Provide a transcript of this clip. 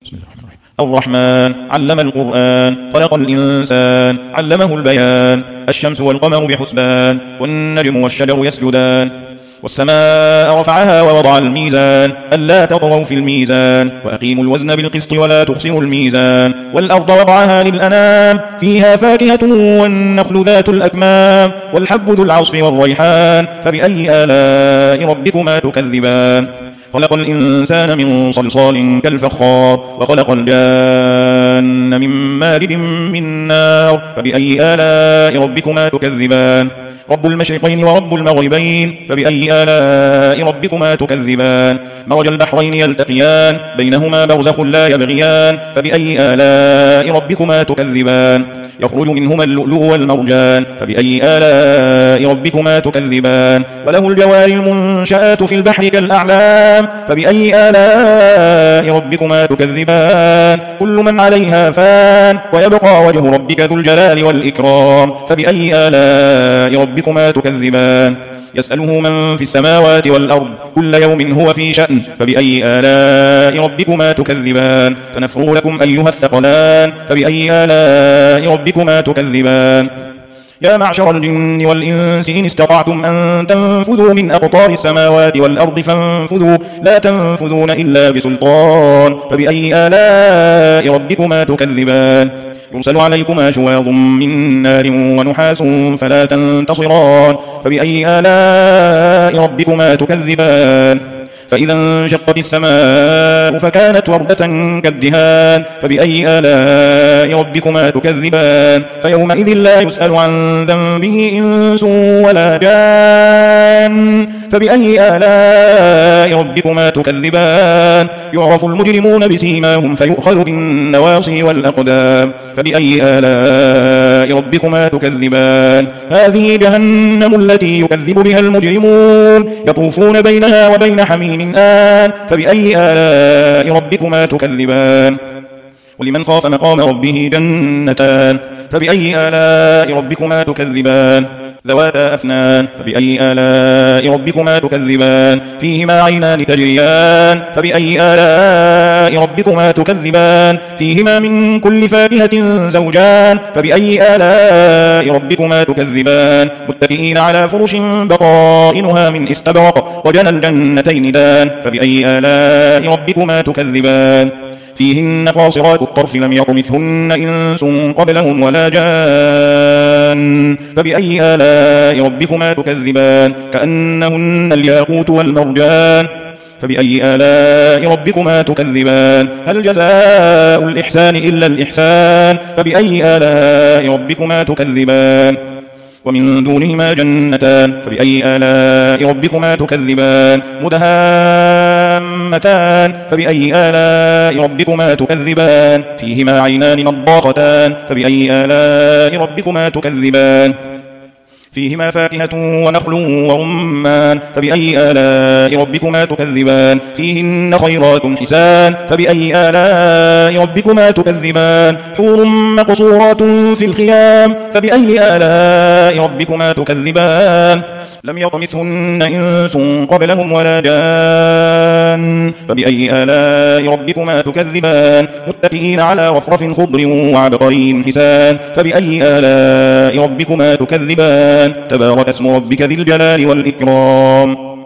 بسم الله الرحمن الرحيم. الرحمن علم القرآن خلق الإنسان علمه البيان. الشمس والقمر بحسبان والنجم والشجر يسجدان. والسماء رفعها ووضع الميزان ألا تطغوا في الميزان وأقيموا الوزن بالقسط ولا تخسروا الميزان. والأرض وضعها للأنام فيها فاكهة والنخل ذات الأكمام والحب ذو العصف والريحان فبأي آلاء ربكما تكذبان. خلق الإنسان من صلصال كالفخار وخلق الجان من مارد من نار فبأي آلاء ربكما تكذبان. رب المشرقين ورب المغربين فبأي آلاء ربكما تكذبان. مرج البحرين يلتقيان بينهما برزخ لا يبغيان فبأي آلاء ربكما تكذبان. يخرج منهما اللؤلؤ والمرجان فبأي آلاء ربكما تكذبان. وله الجوار المنشآت في البحر كالأعلام فبأي آلاء ربكما تكذبان. كل من عليها فان ويبقى وجه ربك ذو الجلال والإكرام فبأي آلاء ربكما تكذبان. يسأله من في السماوات والأرض كل يوم هو في شأن فبأي آلاء ربكما تكذبان. سنفرغ لكم أيها الثقلان فبأي آلاء ربكما تكذبان. يا معشر الجن والإنس إن استطعتم أن تنفذوا من أقطار السماوات والأرض فانفذوا لا تنفذون إلا بسلطان فبأي آلاء ربكما تكذبان. يرسل عليكما شواظ من نار ونحاس فلا تنتصران فبأي آلاء ربكما تكذبان. فإذا انشقت السماء فكانت وردة كالدهان فبأي آلاء ربكما تكذبان. فيومئذ لا يسأل عن ذنبه إنس ولا جان فبأي آلاء ربكما تكذبان. يعرف المجرمون بسيماهم فيؤخذ بالنواصي والأقدام فبأي آلاء ربكما تكذبان. هذه جهنم التي يكذب بها المجرمون يطوفون بينها وبين حميم آن فبأي آلاء ربكما تكذبان. ولمن خاف مقام ربه جنتان فبأي آلاء ربكما تكذبان. ذواتا أفنان فبأي آلاء ربكما تكذبان. فيهما عينان تجريان فبأي آلاء ربكما تكذبان. فيهما من كل فاكهة زوجان فبأي آلاء ربكما تكذبان. متكئين على فرش بطائنها من استبرق وجنى الجنتين دان فبأي آلاء ربكما تكذبان. فيهن قاصرات الطرف لم يطمثهن إنس قبلهم ولا جان فبأي آلاء ربكما تكذبان. كأنهن الياقوت والمرجان فبأي آلاء ربكما تكذبان. هل جزاء الإحسان إلا الإحسان فبأي آلاء ربكما تكذبان. ومن دونهما جنتان فبأي آلاء ربكما تكذبان. مدهامتان فبأي آلاء ربكما تكذبان. فيهما عينان نضاختان فبأي آلاء ربكما تكذبان. فيهما فاكهة ونخل ورمان فبأي آلاء ربكما تكذبان. فيهن خيرات حسان فبأي آلاء ربكما تكذبان. حور مقصورات في الخيام فبأي آلاء ربكما تكذبان. لم يطمثهن إنس قبلهم ولا جان فبأي آلاء ربكما تكذبان. متكئين على رفرف خضر وعبقري حسان فبأي آلاء ربكما تكذبان. تبارك اسم ربك ذي الجلال والإكرام.